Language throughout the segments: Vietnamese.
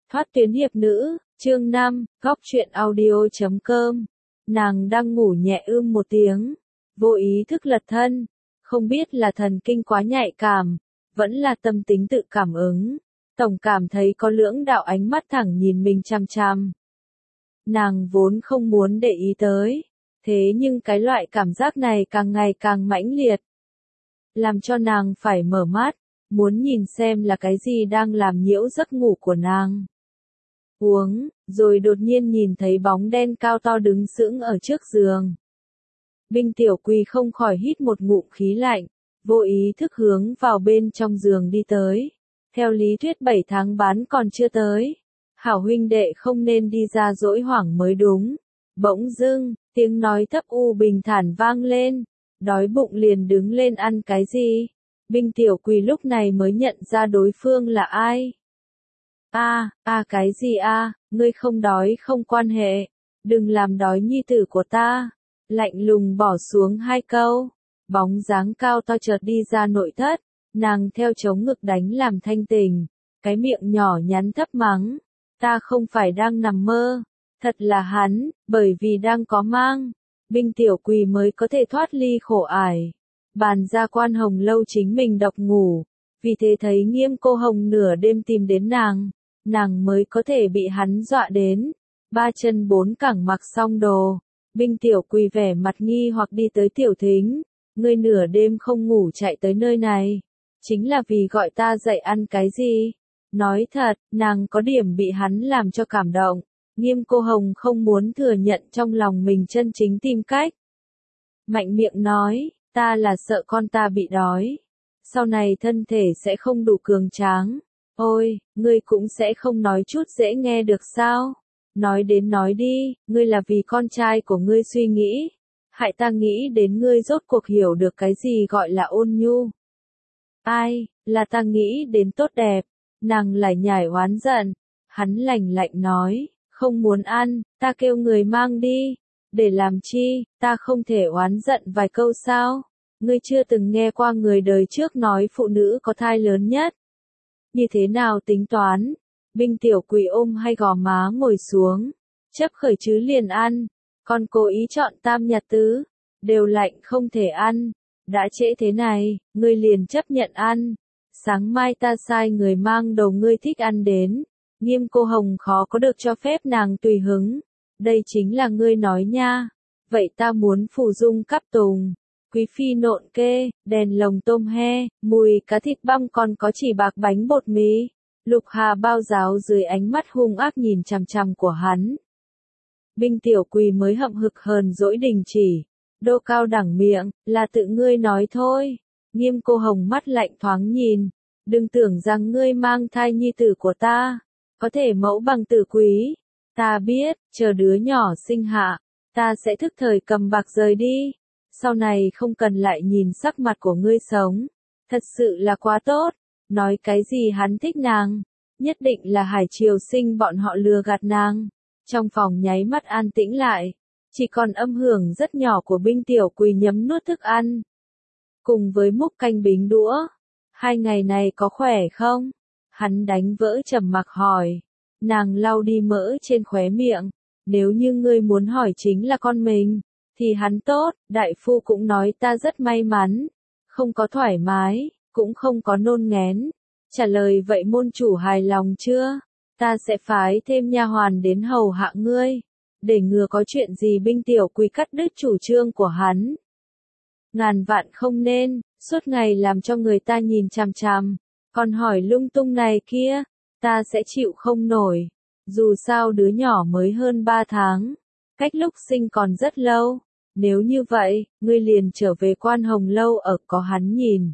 Thoát tuyến hiệp nữ, chương 5, góc truyện audio.com. Nàng đang ngủ nhẹ một tiếng, vô ý thức lật thân, không biết là thần kinh quá nhạy cảm, vẫn là tâm tính tự cảm ứng. Tổng cảm thấy có lưỡng đạo ánh mắt thẳng nhìn mình chằm chằm. Nàng vốn không muốn để ý tới, thế nhưng cái loại cảm giác này càng ngày càng mãnh liệt, làm cho nàng phải mở mắt, muốn nhìn xem là cái gì đang làm nhiễu giấc ngủ của nàng. Rồi đột nhiên nhìn thấy bóng đen cao to đứng sững ở trước giường. Binh Tiểu Quỳ không khỏi hít một ngụm khí lạnh, vô ý thức hướng vào bên trong giường đi tới. Theo lý thuyết 7 tháng bán còn chưa tới, hảo huynh đệ không nên đi ra dỗi hoảng mới đúng. Bỗng dưng, tiếng nói thấp u bình thản vang lên, đói bụng liền đứng lên ăn cái gì. Binh Tiểu Quỳ lúc này mới nhận ra đối phương là ai. Cái gì ngươi không đói không quan hệ, đừng làm đói nhi tử của ta. Lạnh lùng bỏ xuống hai câu, bóng dáng cao to chợt đi ra nội thất, nàng theo chống ngực đánh làm thanh tỉnh, cái miệng nhỏ nhắn thấp mắng, ta không phải đang nằm mơ, thật là hắn, bởi vì đang có mang, Binh Tiểu Quỳ mới có thể thoát ly khổ ải. Bàn ra Quan Hồng Lâu chính mình độc ngủ, vì thế thấy Nghiêm Cô Hồng nửa đêm tìm đến nàng mới có thể bị hắn dọa đến. Ba chân bốn cẳng mặc xong đồ, Binh Tiểu Quỳ vẻ mặt nghi hoặc đi tới Tiểu Thính, ngươi nửa đêm không ngủ chạy tới nơi này, chính là vì gọi ta dậy ăn cái gì? Nói thật, nàng có điểm bị hắn làm cho cảm động. Nghiêm Cô Hồng không muốn thừa nhận trong lòng mình chân chính tìm cách. Mạnh miệng nói, ta là sợ con ta bị đói, sau này thân thể sẽ không đủ cường tráng. Ôi, ngươi cũng sẽ không nói chút dễ nghe được sao? Nói đến nói đi, ngươi là vì con trai của ngươi suy nghĩ, hại ta nghĩ đến ngươi rốt cuộc hiểu được cái gì gọi là ôn nhu. Ai, là ta nghĩ đến tốt đẹp. Nàng lải nhải oán giận, hắn lạnh lạnh nói, không muốn ăn, ta kêu người mang đi. Để làm chi, ta không thể oán giận vài câu sao? Ngươi chưa từng nghe qua người đời trước nói phụ nữ có thai lớn nhất. Như thế nào tính toán? Binh Tiểu Quỳ ôm hai gò má ngồi xuống, chấp khởi chứ liền ăn, còn cố ý chọn tam nhật tứ, đều lạnh không thể ăn, đã trễ thế này, ngươi liền chấp nhận ăn, sáng mai ta sai người mang đồ ngươi thích ăn đến. Nghiêm Cô Hồng khó có được cho phép nàng tùy hứng, đây chính là ngươi nói nha, vậy ta muốn phù dung cắp tùng, quý phi nộn kê, đèn lồng tôm he, mùi cá thịt băm còn có chỉ bạc bánh bột mì. Lục Hà bao giáo dưới ánh mắt hung ác nhìn chằm chằm của hắn. Binh Tiểu Quỳ mới hậm hực hờn dỗi đình chỉ, đô cao đẳng miệng, là tự ngươi nói thôi. Nghiêm Cô Hồng mắt lạnh thoáng nhìn, đừng tưởng rằng ngươi mang thai nhi tử của ta, có thể mẫu bằng tử quý. Ta biết, chờ đứa nhỏ sinh hạ, ta sẽ thức thời cầm bạc rời đi, sau này không cần lại nhìn sắc mặt của ngươi sống. Thật sự là quá tốt. Nói cái gì hắn thích nàng, nhất định là Hải Triều Sinh bọn họ lừa gạt nàng. Trong phòng nháy mắt an tĩnh lại, chỉ còn âm hưởng rất nhỏ của Binh Tiểu Quỳ nhấm nuốt thức ăn, cùng với múc canh bính đũa. Hai ngày này có khỏe không? Hắn đánh vỡ trầm mặc hỏi. Nàng lau đi mỡ trên khóe miệng, nếu như ngươi muốn hỏi chính là con mình, thì hắn tốt, đại phu cũng nói ta rất may mắn, không có thoải mái, cũng không có nôn nghén. Trả lời vậy môn chủ hài lòng chưa? Ta sẽ phái thêm nha hoàn đến hầu hạ ngươi, để ngừa có chuyện gì. Binh Tiểu Quỳ cắt đứt chủ trương của hắn. Ngàn vạn không nên, suốt ngày làm cho người ta nhìn chằm chằm, còn hỏi lung tung này kia, ta sẽ chịu không nổi. Dù sao đứa nhỏ mới hơn 3 tháng, cách lúc sinh còn rất lâu. Nếu như vậy, ngươi liền trở về Quan Hồng Lâu ở có hắn nhìn.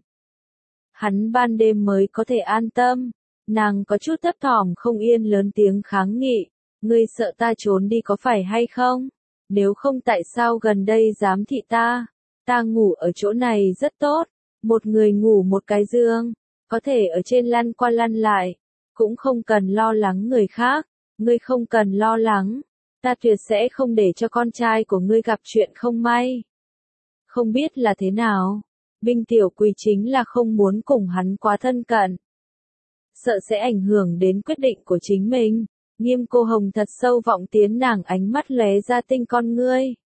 Hắn ban đêm mới có thể an tâm. Nàng có chút thấp thỏm không yên lớn tiếng kháng nghị. Ngươi sợ ta trốn đi có phải hay không? Nếu không tại sao gần đây giám thị ta? Ta ngủ ở chỗ này rất tốt. Một người ngủ một cái giường, có thể ở trên lăn qua lăn lại. Cũng không cần lo lắng người khác. Ngươi không cần lo lắng. Ta tuyệt sẽ không để cho con trai của ngươi gặp chuyện không may. Không biết là thế nào? Binh Tiểu Quỳ chính là không muốn cùng hắn quá thân cận. sợ sẽ ảnh hưởng đến quyết định của chính mình. Nghiêm Cô Hồng thật sâu vọng tiến nàng, ánh mắt lóe ra tinh con ngươi.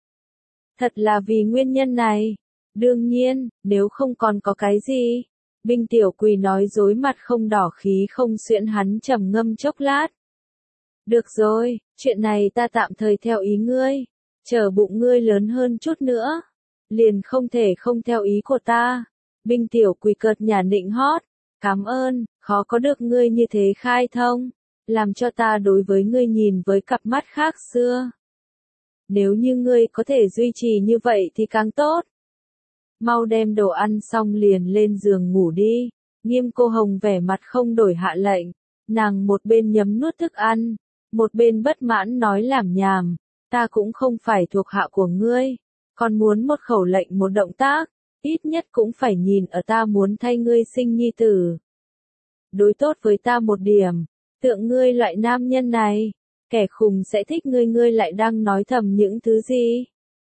Thật là vì nguyên nhân này. Đương nhiên, nếu không còn có cái gì. Binh Tiểu Quỳ nói dối, mặt không đỏ khí không xuyễn, hắn trầm ngâm chốc lát. Được rồi, chuyện này ta tạm thời theo ý ngươi. Chờ bụng ngươi lớn hơn chút nữa, liền không thể không theo ý của ta. Binh Tiểu Quỳ cợt nhả nịnh hót. Cảm ơn, khó có được ngươi như thế khai thông. Làm cho ta đối với ngươi nhìn với cặp mắt khác xưa. Nếu như ngươi có thể duy trì như vậy thì càng tốt. Mau đem đồ ăn xong liền lên giường ngủ đi. Nghiêm Cô Hồng vẻ mặt không đổi hạ lệnh. Nàng một bên nhấm nuốt thức ăn, một bên bất mãn nói làm nhảm. Ta cũng không phải thuộc hạ của ngươi. Còn muốn một khẩu lệnh một động tác, ít nhất cũng phải nhìn ở ta muốn thay ngươi sinh nhi tử. Đối tốt với ta một điểm. Tượng ngươi loại nam nhân này, kẻ khùng sẽ thích ngươi, ngươi lại đang nói thầm những thứ gì?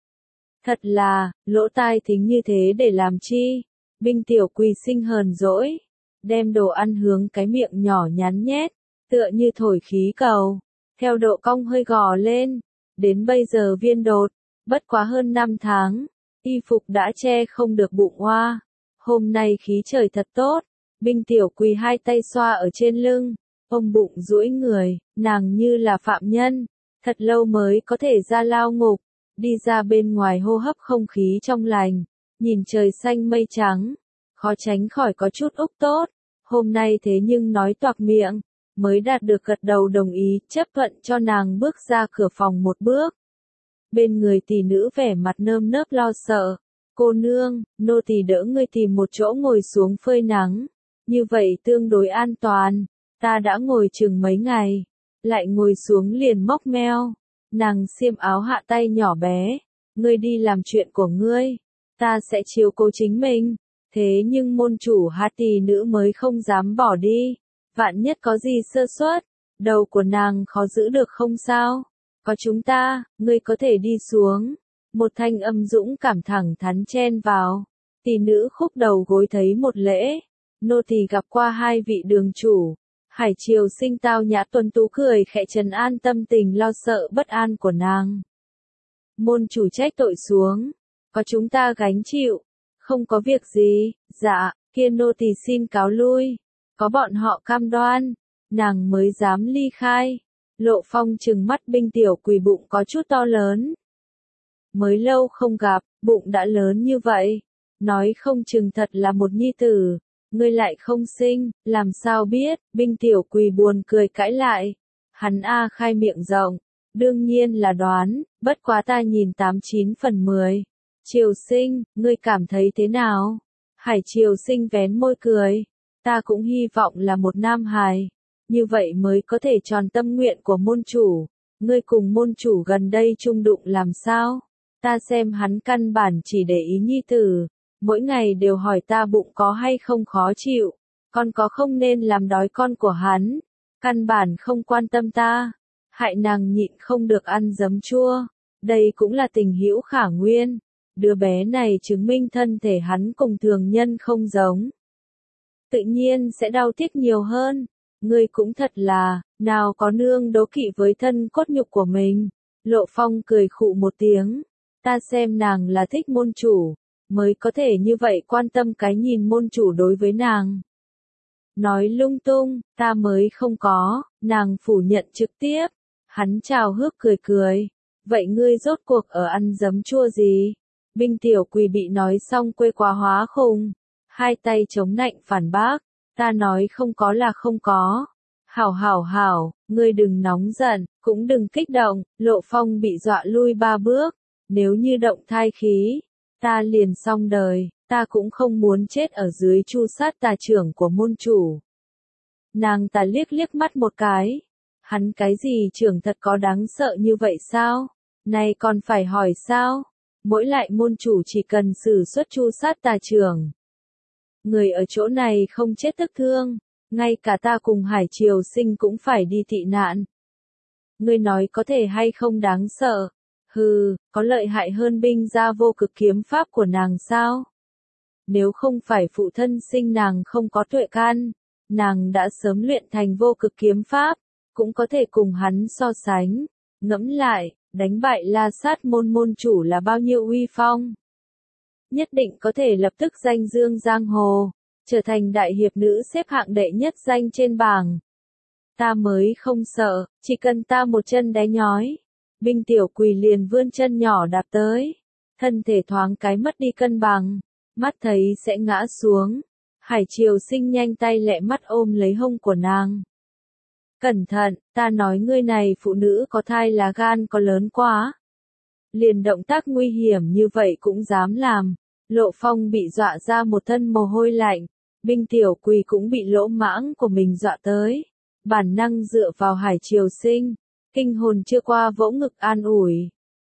Thật là, lỗ tai thính như thế để làm chi? Binh Tiểu Quỳ sinh hờn dỗi, đem đồ ăn hướng cái miệng nhỏ nhắn nhét, tựa như thổi khí cầu, theo độ cong hơi gò lên. Đến bây giờ viên đột, bất quá hơn 5 tháng, y phục đã che không được bụng oa. Hôm nay khí trời thật tốt, Binh Tiểu Quỳ hai tay xoa ở trên lưng, ôm bụng duỗi người, nàng như là phạm nhân, thật lâu mới có thể ra lao ngục, đi ra bên ngoài hô hấp không khí trong lành, nhìn trời xanh mây trắng, khó tránh khỏi có chút úc tốt. Hôm nay thế nhưng nói toạc miệng, mới đạt được gật đầu đồng ý, chấp thuận cho nàng bước ra cửa phòng một bước. Bên người tỷ nữ vẻ mặt nơm nớp lo sợ. Cô nương, nô tỳ đỡ ngươi tìm một chỗ ngồi xuống phơi nắng. Như vậy tương đối an toàn. Ta đã ngồi chừng mấy ngày. Lại ngồi xuống liền móc meo. Nàng xiêm áo hạ tay nhỏ bé. Ngươi đi làm chuyện của ngươi. Ta sẽ chiếu cố chính mình. Thế nhưng môn chủ tỷ nữ mới không dám bỏ đi. Vạn nhất có gì sơ suất, đầu của nàng khó giữ được không sao? Có chúng ta, ngươi có thể đi xuống. Một thanh âm dũng cảm thẳng thắn chen vào. Tỷ nữ khúc đầu gối thấy một lễ. Nô tỳ gặp qua hai vị đường chủ. Hải Triều Sinh tao nhã tuấn tú cười khẽ trấn an tâm tình lo sợ bất an của nàng. Môn chủ trách tội xuống. Có chúng ta gánh chịu. Không có việc gì, dạ, kia nô tỳ xin cáo lui. Có bọn họ cam đoan, nàng mới dám ly khai. Lộ Phong trừng mắt Binh Tiểu Quỳ, bụng có chút to lớn. Mới lâu không gặp, bụng đã lớn như vậy. Nói không chừng thật là một nhi tử. Ngươi lại không sinh, làm sao biết? Binh Tiểu Quỳ buồn cười cãi lại. Hắn khai miệng rộng. Đương nhiên là đoán, bất quá ta nhìn 89/10. Triều Sinh, ngươi cảm thấy thế nào? Hải Triều Sinh vén môi cười. Ta cũng hy vọng là một nam hài. Như vậy mới có thể tròn tâm nguyện của môn chủ. Ngươi cùng môn chủ gần đây chung đụng làm sao? Ta xem hắn căn bản chỉ để ý nhi tử. Mỗi ngày đều hỏi ta bụng có hay không khó chịu. Con có không nên làm đói con của hắn. Căn bản không quan tâm ta. Hại nàng nhịn không được ăn giấm chua. Đây cũng là tình hữu khả nguyên. Đứa bé này chứng minh thân thể hắn cùng thường nhân không giống. Tự nhiên sẽ đau tiếc nhiều hơn. Ngươi cũng thật là, nào có nương đố kỵ với thân cốt nhục của mình. Lộ Phong cười khụ một tiếng. Ta xem nàng là thích môn chủ, mới có thể như vậy quan tâm cái nhìn môn chủ đối với nàng. Nói lung tung, ta mới không có, nàng phủ nhận trực tiếp. Hắn chào hước cười cười. Vậy ngươi rốt cuộc ở ăn giấm chua gì? Binh Tiểu Quỳ bị nói xong quê quá hóa khùng. Hai tay chống nạnh phản bác. Ta nói không có là không có. Hảo, ngươi đừng nóng giận, cũng đừng kích động. Lộ Phong bị dọa lui 3 bước. Nếu như động thai khí, ta liền xong đời. Ta cũng không muốn chết ở dưới chu sát tà trưởng của môn chủ. Nàng ta liếc mắt một cái. Hắn cái gì trưởng thật có đáng sợ như vậy sao? Này còn phải hỏi sao? Mỗi lại môn chủ chỉ cần sử xuất chu sát tà trưởng. Người ở chỗ này không chết tức thương. Ngay cả ta cùng Hải Triều Sinh cũng phải đi tị nạn. Ngươi nói có thể hay không đáng sợ? Hừ, có lợi hại hơn binh gia vô cực kiếm pháp của nàng sao? Nếu không phải phụ thân sinh nàng không có tuệ can, nàng đã sớm luyện thành vô cực kiếm pháp, cũng có thể cùng hắn so sánh. Ngẫm lại, đánh bại La Sát môn môn chủ là bao nhiêu uy phong. Nhất định có thể lập tức danh dương giang hồ, trở thành đại hiệp nữ xếp hạng đệ nhất danh trên bảng. Ta mới không sợ, chỉ cần ta một chân đá nhói. Binh Tiểu Quỳ liền vươn chân nhỏ đạp tới, thân thể thoáng cái mất đi cân bằng, mắt thấy sẽ ngã xuống. Hải Triều Sinh nhanh tay lẹ mắt ôm lấy hông của nàng. Cẩn thận, ta nói ngươi này phụ nữ có thai là gan có lớn quá. Liền động tác nguy hiểm như vậy cũng dám làm. Lộ Phong bị dọa ra một thân mồ hôi lạnh, Binh Tiểu Quỳ cũng bị lỗ mãng của mình dọa tới. Bản năng dựa vào Hải Triều Sinh, kinh hồn chưa qua vỗ ngực an ủi.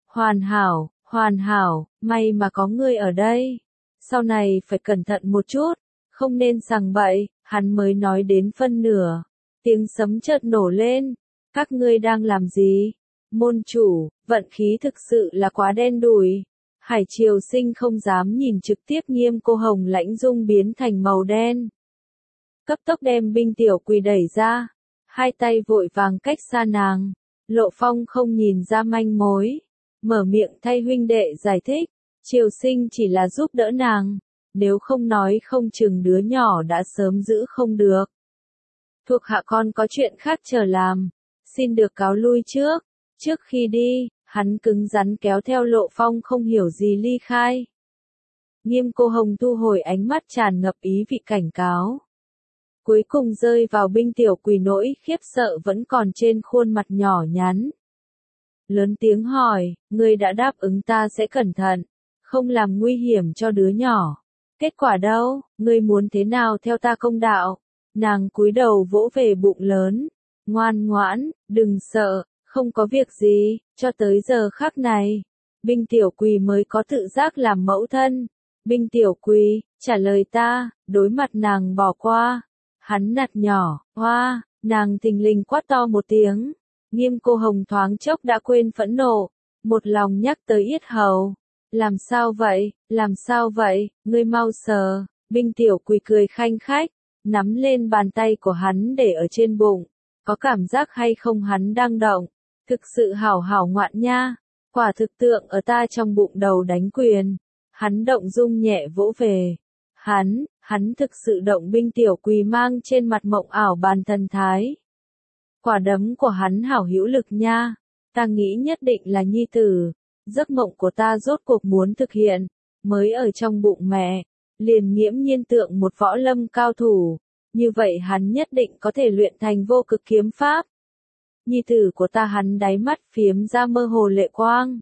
Hoàn hảo, may mà có ngươi ở đây. Sau này phải cẩn thận một chút, không nên sằng bậy. Hắn mới nói đến phân nửa, tiếng sấm chợt nổ lên. Các ngươi đang làm gì? Môn chủ, vận khí thực sự là quá đen đủi. Hải Triều Sinh không dám nhìn trực tiếp Nghiêm Cô Hồng lãnh dung biến thành màu đen. Cấp tốc đem Binh Tiểu Quỳ đẩy ra, hai tay vội vàng cách xa nàng. Lộ Phong không nhìn ra manh mối, mở miệng thay huynh đệ giải thích. Triều Sinh chỉ là giúp đỡ nàng, nếu không nói không chừng đứa nhỏ đã sớm giữ không được. Thuộc hạ con có chuyện khác chờ làm, xin được cáo lui trước. Trước khi đi, hắn cứng rắn kéo theo Lộ Phong không hiểu gì ly khai. Nghiêm Cô Hồng thu hồi ánh mắt tràn ngập ý vị cảnh cáo. Cuối cùng rơi vào Binh Tiểu Quỳ nỗi khiếp sợ vẫn còn trên khuôn mặt nhỏ nhắn. Lớn tiếng hỏi, ngươi đã đáp ứng ta sẽ cẩn thận, không làm nguy hiểm cho đứa nhỏ. Kết quả đâu, ngươi muốn thế nào theo ta công đạo? Nàng cúi đầu vỗ về bụng lớn. Ngoan ngoãn, đừng sợ, không có việc gì. Cho tới giờ khắc này, Binh Tiểu Quỳ mới có tự giác làm mẫu thân. Binh Tiểu Quỳ, trả lời ta. Đối mặt nàng bỏ qua. Hắn nạt nhỏ, hoa, nàng thình lình quát to một tiếng. Nghiêm Cô Hồng thoáng chốc đã quên phẫn nộ, một lòng nhắc tới yết hầu. Làm sao vậy, ngươi mau sờ. Binh Tiểu Quỳ cười khanh khách, nắm lên bàn tay của hắn để ở trên bụng. Có cảm giác hay không hắn đang động, thực sự hảo hảo ngoạn nha. Quả thực tượng ở ta trong bụng đầu đánh quyền. Hắn động dung nhẹ vỗ về. Hắn thực sự động. Binh Tiểu Quỳ mang trên mặt mộng ảo bàn thần thái. Quả đấm của hắn hảo hữu lực nha. Ta nghĩ nhất định là nhi tử. Giấc mộng của ta rốt cuộc muốn thực hiện. Mới ở trong bụng mẹ, liền nghiễm nhiên tượng một võ lâm cao thủ. Như vậy hắn nhất định có thể luyện thành vô cực kiếm pháp. Nhi tử của ta. Hắn đáy mắt phiếm ra mơ hồ lệ quang,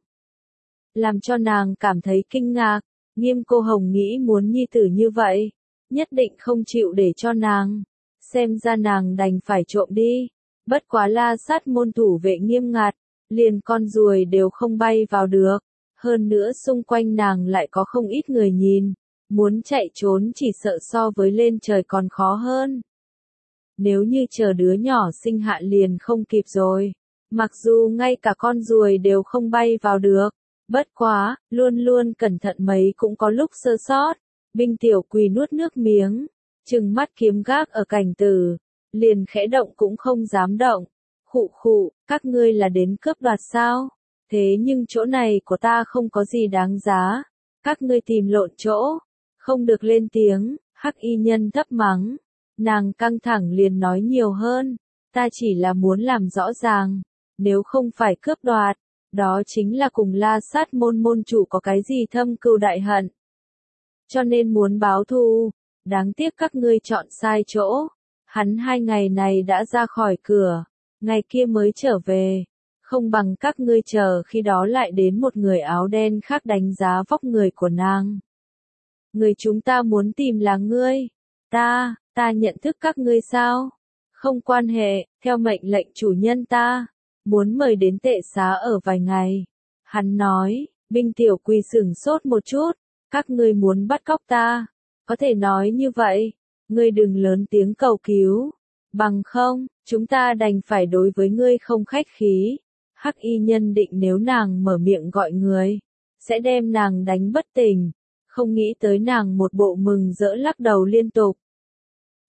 làm cho nàng cảm thấy kinh ngạc. Nghiêm Cô Hồng nghĩ muốn nhi tử như vậy, nhất định không chịu để cho nàng. Xem ra nàng đành phải trộm đi. Bất quá La Sát môn thủ vệ nghiêm ngặt, liền con ruồi đều không bay vào được. Hơn nữa xung quanh nàng lại có không ít người nhìn. Muốn chạy trốn chỉ sợ so với lên trời còn khó hơn. Nếu như chờ đứa nhỏ sinh hạ liền không kịp rồi. Mặc dù ngay cả con ruồi đều không bay vào được. Bất quá, luôn luôn cẩn thận mấy cũng có lúc sơ sót. Binh Tiểu Quỳ nuốt nước miếng, trừng mắt kiếm gác ở cảnh tử, liền khẽ động cũng không dám động. Khụ, các ngươi là đến cướp đoạt sao? Thế nhưng chỗ này của ta không có gì đáng giá. Các ngươi tìm lộn chỗ, không được lên tiếng. Hắc y nhân thấp mắng. Nàng căng thẳng liền nói nhiều hơn. Ta chỉ là muốn làm rõ ràng, nếu không phải cướp đoạt, đó chính là cùng La Sát môn môn chủ có cái gì thâm cừu đại hận. Cho nên muốn báo thù. Đáng tiếc các ngươi chọn sai chỗ. Hắn 2 ngày này đã ra khỏi cửa, ngày kia mới trở về. Không bằng các ngươi chờ khi đó lại đến một người áo đen khác đánh giá vóc người của nàng. Người chúng ta muốn tìm là ngươi. Ta nhận thức các ngươi sao? Không quan hệ, theo mệnh lệnh chủ nhân ta, muốn mời đến tệ xá ở vài ngày. Hắn nói. Binh Tiểu Quỳ sửng sốt một chút. Các ngươi muốn bắt cóc ta? Có thể nói như vậy. Ngươi đừng lớn tiếng cầu cứu. Bằng không, chúng ta đành phải đối với ngươi không khách khí. Hắc y nhân định nếu nàng mở miệng gọi người, sẽ đem nàng đánh bất tỉnh. Không nghĩ tới nàng một bộ mừng rỡ lắc đầu liên tục.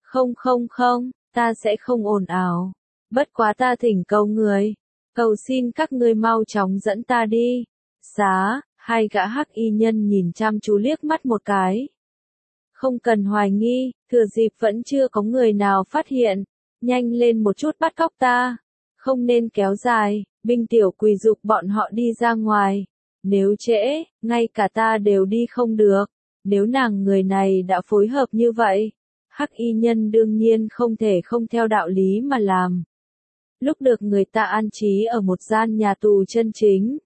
Không không không, ta sẽ không ồn ào. Bất quá ta thỉnh cầu người. Cầu xin các ngươi mau chóng dẫn ta đi. Giá, hai gã hắc y nhân nhìn chăm chú liếc mắt một cái. Không cần hoài nghi, thừa dịp vẫn chưa có người nào phát hiện. Nhanh lên một chút bắt cóc ta. Không nên kéo dài, binh tiểu quỳ giục bọn họ đi ra ngoài. Nếu trễ, ngay cả ta đều đi không được. Nếu nàng người này đã phối hợp như vậy, hắc y nhân đương nhiên không thể không theo đạo lý mà làm. Lúc được người ta an trí ở một gian nhà tù chân chính.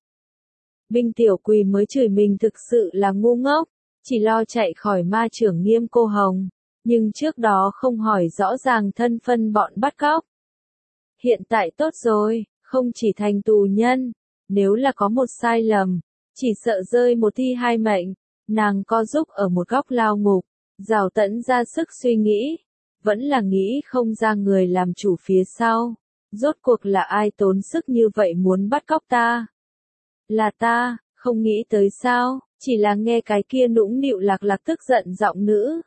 Binh tiểu quỳ mới chửi mình thực sự là ngu ngốc, chỉ lo chạy khỏi ma trưởng Nghiêm Cô Hồng, nhưng trước đó không hỏi rõ ràng thân phân bọn bắt cóc. Hiện tại tốt rồi, không chỉ thành tù nhân, nếu là có một sai lầm, chỉ sợ rơi một thi hai mệnh, nàng co giúp ở một góc lao ngục, rào tẫn ra sức suy nghĩ, vẫn là nghĩ không ra người làm chủ phía sau. Rốt cuộc là ai tốn sức như vậy muốn bắt cóc ta? Là ta, không nghĩ tới sao, chỉ là nghe cái kia nũng nịu lạc lạc tức giận giọng nữ.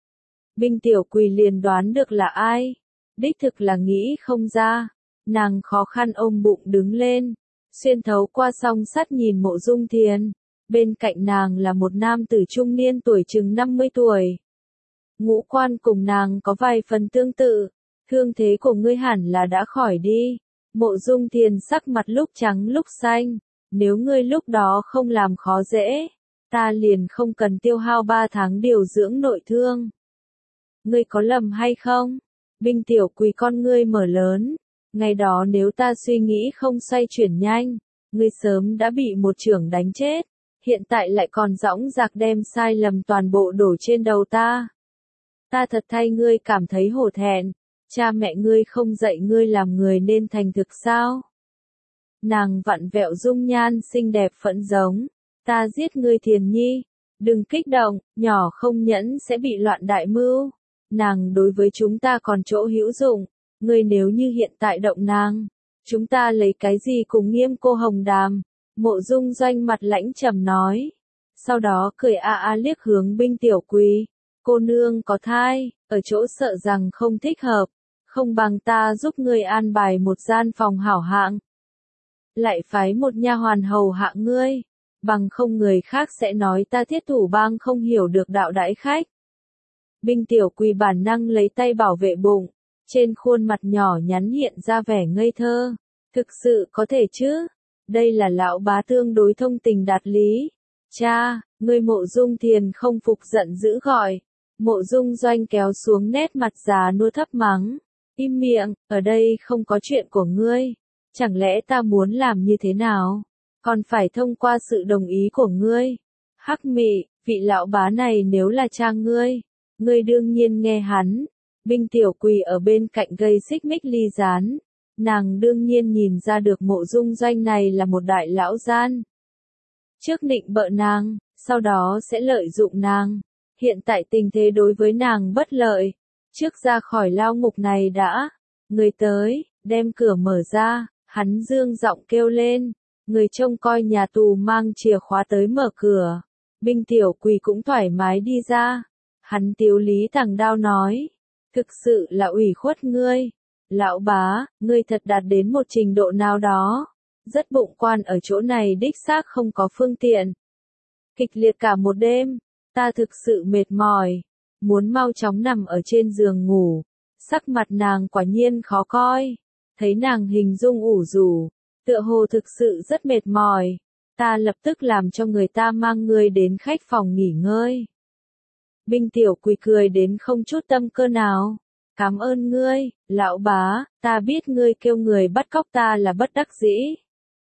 Binh tiểu quỳ liền đoán được là ai, đích thực là nghĩ không ra, nàng khó khăn ôm bụng đứng lên, xuyên thấu qua song sắt nhìn Mộ Dung Thiền, bên cạnh nàng là một nam tử trung niên tuổi chừng 50 tuổi. Ngũ quan cùng nàng có vài phần tương tự. Thương thế của ngươi hẳn là đã khỏi đi. Mộ Dung Thiền sắc mặt lúc trắng lúc xanh. Nếu ngươi lúc đó không làm khó dễ, ta liền không cần tiêu hao 3 tháng điều dưỡng nội thương. Ngươi có lầm hay không? Binh tiểu quỳ con ngươi mở lớn. Ngày đó nếu ta suy nghĩ không xoay chuyển nhanh, ngươi sớm đã bị một chưởng đánh chết. Hiện tại lại còn dõng dạc đem sai lầm toàn bộ đổ trên đầu ta. Ta thật thay ngươi cảm thấy hổ thẹn. Cha mẹ ngươi không dạy ngươi làm người nên thành thực sao? Nàng vặn vẹo dung nhan xinh đẹp phẫn giống. Ta giết ngươi Thiền Nhi. Đừng kích động, nhỏ không nhẫn sẽ bị loạn đại mưu. Nàng đối với chúng ta còn chỗ hữu dụng. Ngươi nếu như hiện tại động nàng, chúng ta lấy cái gì cùng Nghiêm Cô Hồng đàm? Mộ Dung Doanh mặt lãnh trầm nói. Sau đó cười liếc hướng binh tiểu quỳ. Cô nương có thai, ở chỗ sợ rằng không thích hợp. Không bằng ta giúp ngươi an bài một gian phòng hảo hạng. Lại phái một nha hoàn hầu hạ ngươi. Bằng không người khác sẽ nói ta Thiết Thủ Bang không hiểu được đạo đãi khách. Binh tiểu quỳ bản năng lấy tay bảo vệ bụng. Trên khuôn mặt nhỏ nhắn hiện ra vẻ ngây thơ. Thực sự có thể chứ? Đây là lão bá tương đối thông tình đạt lý. Cha, ngươi Mộ Dung Thiền không phục giận dữ gọi. Mộ Dung Doanh kéo xuống nét mặt già nua thấp mắng. Im miệng, ở đây không có chuyện của ngươi. Chẳng lẽ ta muốn làm như thế nào? Còn phải thông qua sự đồng ý của ngươi. Hắc Mị, vị lão bá này nếu là cha ngươi đương nhiên nghe hắn. Binh tiểu quỳ ở bên cạnh gây xích mích ly gián. Nàng đương nhiên nhìn ra được Mộ Dung Doanh này là một đại lão gian. Trước định bợ nàng, sau đó sẽ lợi dụng nàng. Hiện tại tình thế đối với nàng bất lợi. Trước ra khỏi lao ngục này đã. Người tới, đem cửa mở ra, hắn dương giọng kêu lên. Người trông coi nhà tù mang chìa khóa tới mở cửa. Binh tiểu quỳ cũng thoải mái đi ra. Hắn tiếu lý thẳng đao nói. Thực sự là ủy khuất ngươi. Lão bá, ngươi thật đạt đến một trình độ nào đó. Rất bụng quan ở chỗ này đích xác không có phương tiện. Kịch liệt cả một đêm. Ta thực sự mệt mỏi. Muốn mau chóng nằm ở trên giường ngủ. Sắc mặt nàng quả nhiên khó coi. Thấy nàng hình dung ủ rũ. Tựa hồ thực sự rất mệt mỏi. Ta lập tức làm cho người ta mang ngươi đến khách phòng nghỉ ngơi. Binh tiểu quỳ cười đến không chút tâm cơ nào. Cảm ơn ngươi, lão bá, ta biết ngươi kêu người bắt cóc ta là bất đắc dĩ.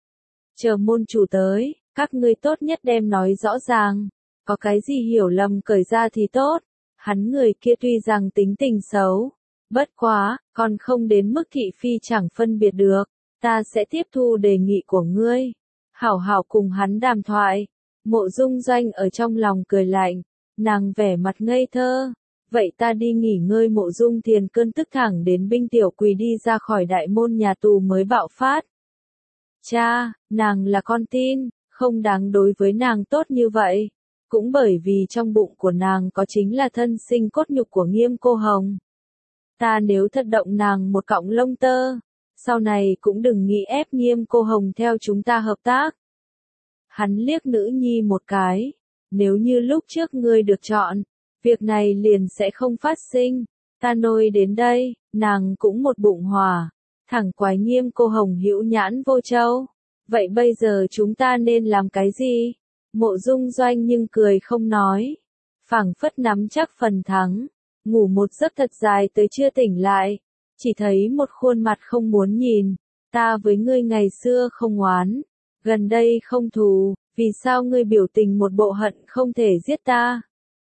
Chờ môn chủ tới, các ngươi tốt nhất đem nói rõ ràng. Có cái gì hiểu lầm cởi ra thì tốt. Hắn người kia tuy rằng tính tình xấu. Bất quá, còn không đến mức thị phi chẳng phân biệt được. Ta sẽ tiếp thu đề nghị của ngươi. Hảo hảo cùng hắn đàm thoại. Mộ Dung Doanh ở trong lòng cười lạnh. Nàng vẻ mặt ngây thơ. Vậy ta đi nghỉ ngơi. Mộ Dung Thiền cơn tức thẳng đến binh tiểu quỳ đi ra khỏi đại môn nhà tù mới bạo phát. Cha, nàng là con tin, không đáng đối với nàng tốt như vậy. Cũng bởi vì trong bụng của nàng có chính là thân sinh cốt nhục của Nghiêm Cô Hồng. Ta nếu thật động nàng một cọng lông tơ, sau này cũng đừng nghĩ ép Nghiêm cô Hồng theo chúng ta hợp tác. Hắn liếc nữ nhi một cái, nếu như lúc trước ngươi được chọn, việc này liền sẽ không phát sinh, ta nôi đến đây, nàng cũng một bụng hòa, thẳng quái Nghiêm cô Hồng hữu nhãn vô châu. Vậy bây giờ chúng ta nên làm cái gì? Mộ Dung Doanh nhưng cười không nói, phảng phất nắm chắc phần thắng, ngủ một giấc thật dài tới chưa tỉnh lại, chỉ thấy một khuôn mặt không muốn nhìn, ta với ngươi ngày xưa không oán, gần đây không thù, vì sao ngươi biểu tình một bộ hận không thể giết ta?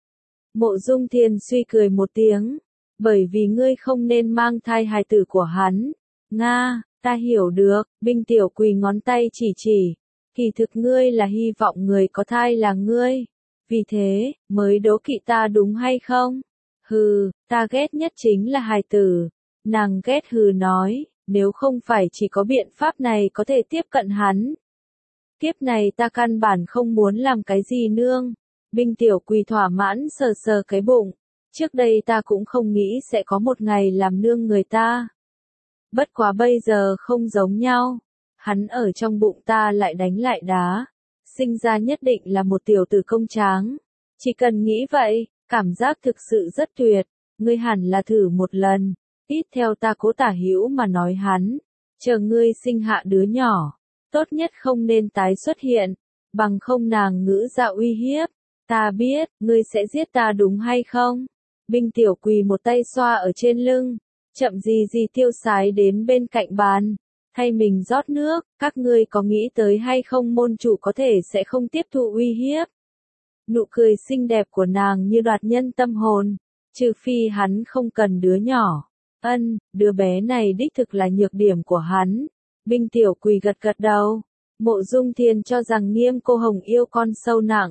Mộ Dung Thiên suy cười một tiếng, bởi vì ngươi không nên mang thai hài tử của hắn. Nga, ta hiểu được, Binh Tiểu Quỳ ngón tay chỉ, kỳ thực ngươi là hy vọng người có thai là ngươi, vì thế, mới đố kỵ ta đúng hay không? Hừ, ta ghét nhất chính là hài tử. Nàng ghét hừ nói, nếu không phải chỉ có biện pháp này có thể tiếp cận hắn. Kiếp này ta căn bản không muốn làm cái gì nương. Binh Tiểu Quỳ thỏa mãn sờ sờ cái bụng. Trước đây ta cũng không nghĩ sẽ có một ngày làm nương người ta. Bất quá bây giờ không giống nhau. Hắn ở trong bụng ta lại đánh lại đá. Sinh ra nhất định là một tiểu tử công tráng. Chỉ cần nghĩ vậy, cảm giác thực sự rất tuyệt. Ngươi hẳn là thử một lần. Ít theo ta Cố Tả Hữu mà nói hắn. Chờ ngươi sinh hạ đứa nhỏ. Tốt nhất không nên tái xuất hiện. Bằng không nàng ngữ dạ uy hiếp. Ta biết, ngươi sẽ giết ta đúng hay không? Binh Tiểu Quỳ một tay xoa ở trên lưng. Chậm gì gì tiêu sái đến bên cạnh bàn. Thay mình rót nước, các ngươi có nghĩ tới hay không môn chủ có thể sẽ không tiếp thụ uy hiếp. Nụ cười xinh đẹp của nàng như đoạt nhân tâm hồn. Trừ phi hắn không cần đứa nhỏ. Đứa bé này đích thực là nhược điểm của hắn. Binh Tiểu Quỳ gật gật đầu. Mộ Dung Thiên cho rằng Nghiêm cô Hồng yêu con sâu nặng.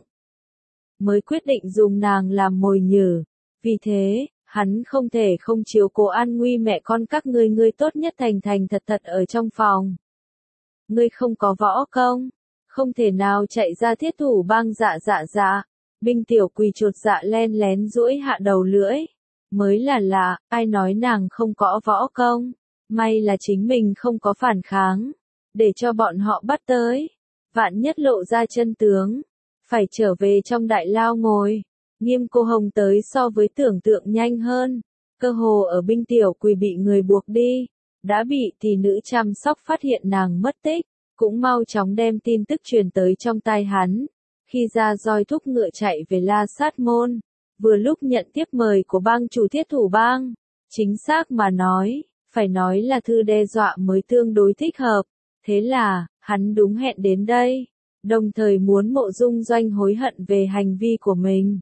Mới quyết định dùng nàng làm mồi nhử. Vì thế, hắn không thể không chiếu cố an nguy mẹ con các ngươi tốt nhất thành thật thật ở trong phòng. Ngươi không có võ công, không thể nào chạy ra thiết thủ bang dạ. Binh Tiểu Quỳ chột dạ len lén duỗi hạ đầu lưỡi. Mới là lạ, ai nói nàng không có võ công, may là chính mình không có phản kháng, để cho bọn họ bắt tới. Vạn nhất lộ ra chân tướng, phải trở về trong đại lao ngồi. Nghiêm cô Hồng tới so với tưởng tượng nhanh hơn, cơ hồ ở Binh Tiểu Quỳ bị người buộc đi, đã bị tỷ nữ chăm sóc phát hiện nàng mất tích, cũng mau chóng đem tin tức truyền tới trong tai hắn. Khi ra roi thúc ngựa chạy về La Sát Môn, vừa lúc nhận tiếp mời của bang chủ Thiết Thủ Bang, chính xác mà nói, phải nói là thư đe dọa mới tương đối thích hợp, thế là, hắn đúng hẹn đến đây, đồng thời muốn Mộ Dung Doanh hối hận về hành vi của mình.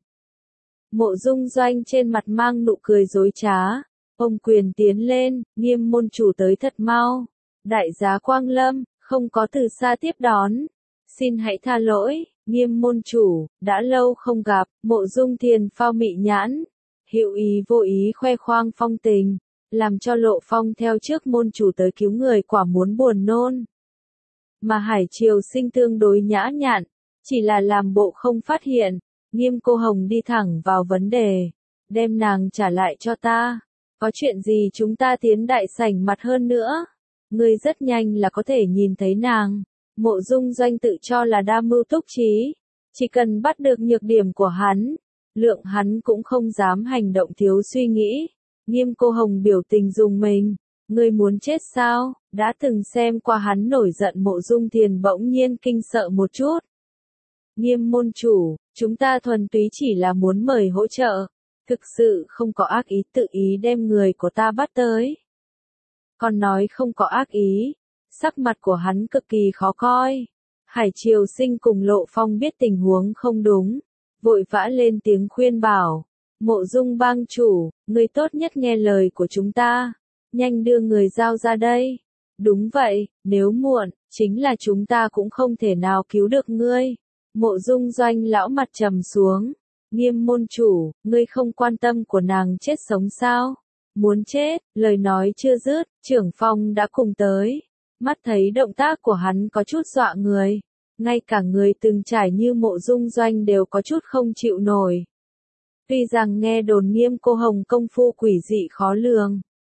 Mộ Dung Doanh trên mặt mang nụ cười dối trá, ôm quyền tiến lên, Nghiêm môn chủ tới thật mau, đại giá Quang Lâm, không có từ xa tiếp đón, xin hãy tha lỗi. Nghiêm môn chủ, đã lâu không gặp. Mộ Dung Thiên phao mị nhãn, hữu ý vô ý khoe khoang phong tình, làm cho Lộ Phong theo trước môn chủ tới cứu người quả muốn buồn nôn. Mà Hải Triều Sinh tương đối nhã nhặn, chỉ là làm bộ không phát hiện. Nghiêm cô Hồng đi thẳng vào vấn đề, đem nàng trả lại cho ta. Có chuyện gì chúng ta tiến đại sảnh mặt hơn nữa? Ngươi rất nhanh là có thể nhìn thấy nàng. Mộ Dung Doanh tự cho là đa mưu túc trí, chỉ cần bắt được nhược điểm của hắn, lượng hắn cũng không dám hành động thiếu suy nghĩ. Nghiêm cô Hồng biểu tình dùng mình, ngươi muốn chết sao? Đã từng xem qua hắn nổi giận. Mộ Dung Thiền bỗng nhiên kinh sợ một chút. Nghiêm môn chủ, chúng ta thuần túy chỉ là muốn mời hỗ trợ, thực sự không có ác ý, tự ý đem người của ta bắt tới. Còn nói không có ác ý. Sắc mặt của hắn cực kỳ khó coi. Hải Triều Sinh cùng Lộ Phong biết tình huống không đúng, vội vã lên tiếng khuyên bảo. Mộ Dung bang chủ, ngươi tốt nhất nghe lời của chúng ta, nhanh đưa người giao ra đây. Đúng vậy, nếu muộn, chính là chúng ta cũng không thể nào cứu được ngươi. Mộ Dung Doanh lão mặt trầm xuống. Nghiêm môn chủ, ngươi không quan tâm của nàng chết sống sao? Muốn chết, lời nói chưa dứt, trưởng phong đã cùng tới. Mắt thấy động tác của hắn có chút dọa người, ngay cả người từng trải như Mộ Dung Doanh đều có chút không chịu nổi. Tuy rằng nghe đồn Nghiêm cô Hồng công phu quỷ dị khó lường,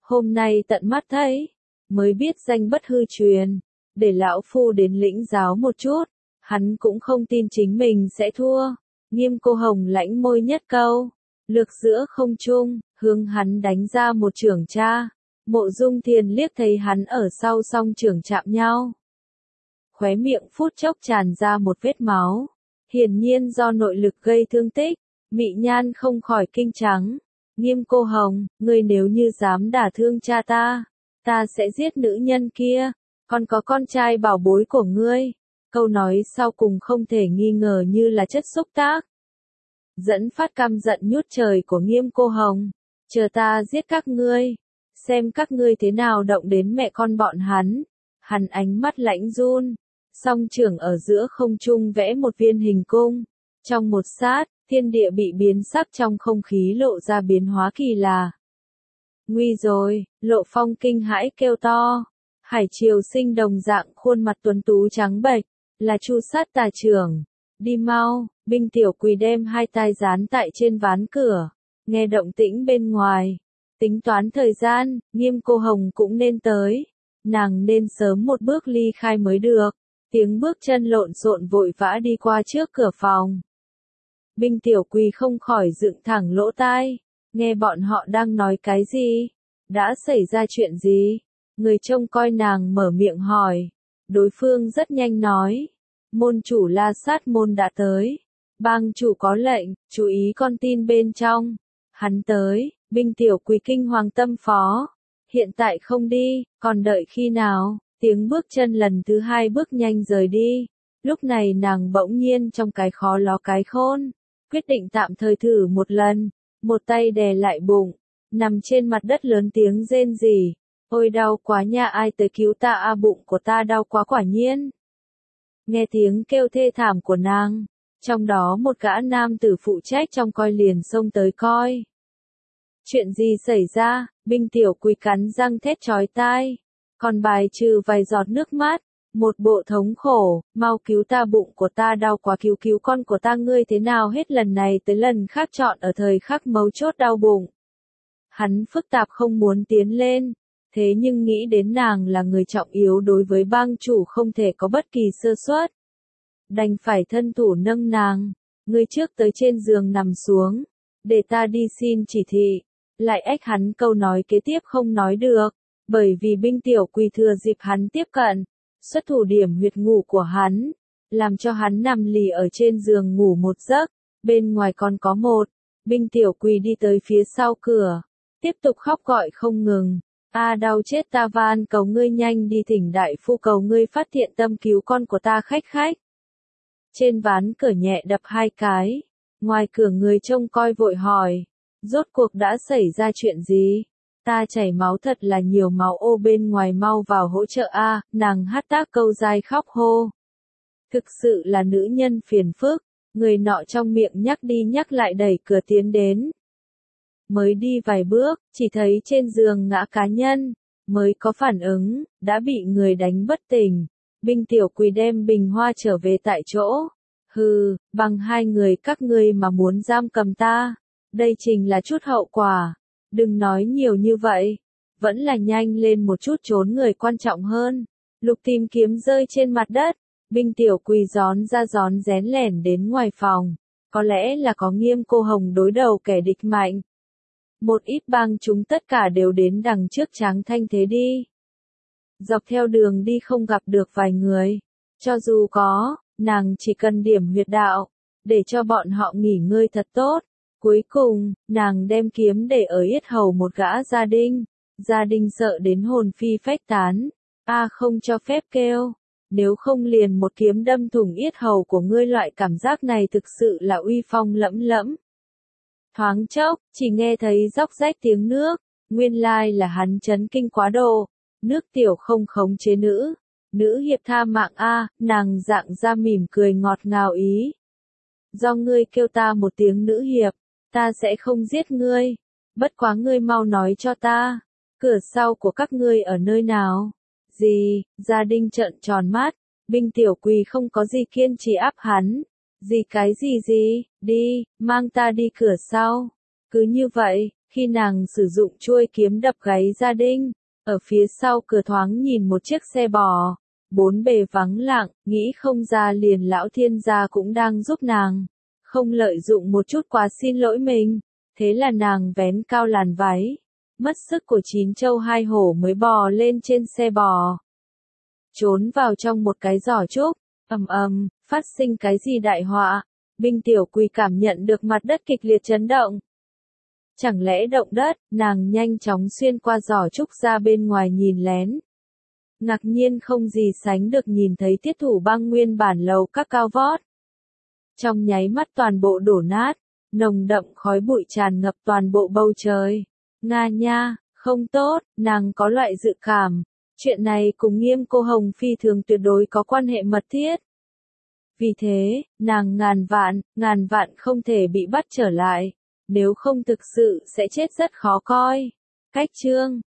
Hôm nay tận mắt thấy, mới biết danh bất hư truyền, để lão phu đến lĩnh giáo một chút, hắn cũng không tin chính mình sẽ thua. Nghiêm Cô Hồng lãnh môi nhất câu, lược giữa không trung, hướng hắn đánh ra một chưởng cha. Mộ Dung Thiền liếc thấy hắn ở sau song chưởng chạm nhau. Khóe miệng phút chốc tràn ra một vết máu, hiển nhiên do nội lực gây thương tích, mị nhan không khỏi kinh trắng. Nghiêm Cô Hồng, ngươi nếu như dám đả thương cha ta sẽ giết nữ nhân kia, còn có con trai bảo bối của ngươi. Câu nói sau cùng không thể nghi ngờ như là chất xúc tác. Dẫn phát căm giận nhút trời của Nghiêm Cô Hồng, chờ ta giết các ngươi, xem các ngươi thế nào động đến mẹ con bọn hắn. Hắn ánh mắt lãnh run, song chưởng ở giữa không trung vẽ một viên hình cung. Trong một sát, thiên địa bị biến sắc, trong không khí lộ ra biến hóa kỳ lạ. Nguy rồi, Lộ Phong kinh hãi kêu to. Hải Triều Sinh đồng dạng khuôn mặt tuấn tú trắng bệch, là Chu Sát Tà trưởng. Đi mau, Binh Tiểu Quỳ đem hai tai dán tại trên ván cửa, nghe động tĩnh bên ngoài. Tính toán thời gian, Nghiêm Cô Hồng cũng nên tới. Nàng nên sớm một bước ly khai mới được. Tiếng bước chân lộn xộn vội vã đi qua trước cửa phòng. Binh Tiểu Quỳ không khỏi dựng thẳng lỗ tai, nghe bọn họ đang nói cái gì? Đã xảy ra chuyện gì? Người trông coi nàng mở miệng hỏi. Đối phương rất nhanh nói. Môn chủ La Sát môn đã tới. Bang chủ có lệnh, chú ý con tin bên trong. Hắn tới, Binh Tiểu Quỳ kinh hoàng tâm phó. Hiện tại không đi, còn đợi khi nào? Tiếng bước chân lần thứ hai bước nhanh rời đi. Lúc này nàng bỗng nhiên trong cái khó ló cái khôn. Quyết định tạm thời thử một lần. Một tay đè lại bụng, nằm trên mặt đất lớn tiếng rên rỉ. Ôi đau quá nha, ai tới cứu ta a, bụng của ta đau quá quả nhiên. Nghe tiếng kêu thê thảm của nàng, trong đó một gã nam tử phụ trách trong coi liền xông tới coi. Chuyện gì xảy ra? Binh Tiểu Quỳ cắn răng thét chói tai, còn bài trừ vài giọt nước mắt, một bộ thống khổ. Mau cứu ta, bụng của ta đau quá, cứu con của ta. Ngươi thế nào hết lần này tới lần khác chọn ở thời khắc mấu chốt đau bụng. Hắn phức tạp không muốn tiến lên, thế nhưng nghĩ đến nàng là người trọng yếu đối với bang chủ, không thể có bất kỳ sơ suất. Đành phải thân thủ nâng nàng. Ngươi trước tới trên giường nằm xuống, để ta đi xin chỉ thị. Lại ách hắn, câu nói kế tiếp không nói được, bởi vì Binh Tiểu Quỳ thừa dịp hắn tiếp cận, xuất thủ điểm huyệt ngủ của hắn, làm cho hắn nằm lì ở trên giường ngủ một giấc. Bên ngoài còn có một. Binh Tiểu Quỳ đi tới phía sau cửa, tiếp tục khóc gọi không ngừng. A đau chết ta, van cầu ngươi nhanh đi thỉnh đại phu, cầu ngươi phát thiện tâm cứu con của ta. Khách. Trên ván cửa nhẹ đập hai cái. Ngoài cửa người trông coi vội hỏi. Rốt cuộc đã xảy ra chuyện gì? Ta chảy máu thật là nhiều, máu ô bên ngoài, mau vào hỗ trợ a. Nàng hát tác câu dai khóc hô. Thực sự là nữ nhân phiền phức. Người nọ trong miệng nhắc đi nhắc lại đẩy cửa tiến đến. Mới đi vài bước, chỉ thấy trên giường ngã cá nhân, mới có phản ứng, đã bị người đánh bất tỉnh. Binh Tiểu Quỳ đem bình hoa trở về tại chỗ. Hừ, bằng hai người các ngươi mà muốn giam cầm ta, đây chính là chút hậu quả. Đừng nói nhiều như vậy, vẫn là nhanh lên một chút, trốn người quan trọng hơn. Lục tìm kiếm rơi trên mặt đất, Binh Tiểu Quỳ gión ra gión rén lẻn đến ngoài phòng. Có lẽ là có Nghiêm Cô Hồng đối đầu kẻ địch mạnh. Một ít bang chúng tất cả đều đến đằng trước Tráng Thanh Thế đi. Dọc theo đường đi không gặp được vài người. Cho dù có, nàng chỉ cần điểm huyệt đạo, để cho bọn họ nghỉ ngơi thật tốt. Cuối cùng, nàng đem kiếm để ở yết hầu một gã gia đình. Gia đình sợ đến hồn phi phách tán. A không cho phép kêu. Nếu không liền một kiếm đâm thủng yết hầu của ngươi. Loại cảm giác này thực sự là uy phong lẫm lẫm. Thoáng chốc, chỉ nghe thấy róc rách tiếng nước. Nguyên lai là hắn chấn kinh quá độ. Nước tiểu không khống chế nữ hiệp tha mạng a. Nàng dạng ra mỉm cười ngọt ngào ý. Do ngươi kêu ta một tiếng nữ hiệp, ta sẽ không giết ngươi. Bất quá ngươi mau nói cho ta, cửa sau của các ngươi ở nơi nào? Gì? Gia đình trợn tròn mắt. Binh Tiểu Quỳ không có gì kiên trì áp hắn. Gì, đi, mang ta đi cửa sau. Cứ như vậy, Khi nàng sử dụng chuôi kiếm đập gáy gia đình, ở phía sau cửa thoáng nhìn một chiếc xe bò, bốn bề vắng lặng, nghĩ không ra liền lão thiên gia cũng đang giúp nàng, không lợi dụng một chút quá xin lỗi mình, thế là nàng vén cao làn váy, mất sức của chín trâu hai hổ mới bò lên trên xe bò. Trốn vào trong một cái giỏ trúc, phát sinh cái gì đại họa, Binh Tiểu Quỳ cảm nhận được mặt đất kịch liệt chấn động. Chẳng lẽ động đất, nàng nhanh chóng xuyên qua giỏ trúc ra bên ngoài nhìn lén. Ngạc nhiên không gì sánh được nhìn thấy thiết thủ băng nguyên bản lầu các cao vót. Trong nháy mắt toàn bộ đổ nát, nồng đậm khói bụi tràn ngập toàn bộ bầu trời. Nga nha, không tốt, nàng có loại dự cảm. Chuyện này cùng Nghiêm Cô Hồng phi thường tuyệt đối có quan hệ mật thiết. Vì thế, nàng ngàn vạn không thể bị bắt trở lại. Nếu không thực sự sẽ chết rất khó coi. Cách chương